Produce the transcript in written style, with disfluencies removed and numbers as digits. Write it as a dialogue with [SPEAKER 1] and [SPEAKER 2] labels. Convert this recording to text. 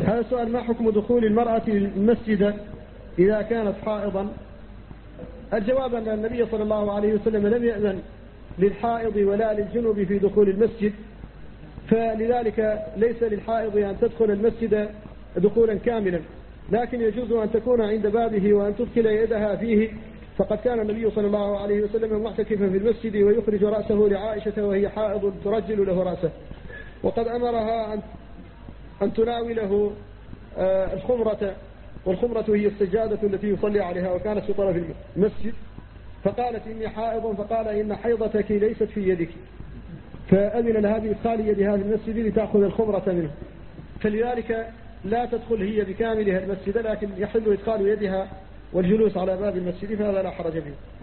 [SPEAKER 1] هذا السؤال: ما حكم دخول المرأة المسجد إذا كانت حائضا؟ الجواب أن النبي صلى الله عليه وسلم لم يأذن للحائض ولا للجنوب في دخول المسجد، فلذلك ليس للحائض أن تدخل المسجد دخولا كاملا، لكن يجوز أن تكون عند بابه وأن تدخل يدها فيه، فقد كان النبي صلى الله عليه وسلم معتكفا في المسجد ويخرج رأسه لعائشة وهي حائض ترجل له رأسه، وقد أمرها أن تناوله الخمرة، والخمرة هي السجادة التي يصلي عليها، وكانت في طرف المسجد، فقالت: إني حائض، فقال: إن حيضتك ليست في يدك، فأذن لها بإدخال يدها في المسجد لتأخذ الخمرة منه، فلذلك لا تدخل هي بكاملها المسجد، لكن يحل إدخال يدها والجلوس على باب المسجد، فهذا لا حرج فيه.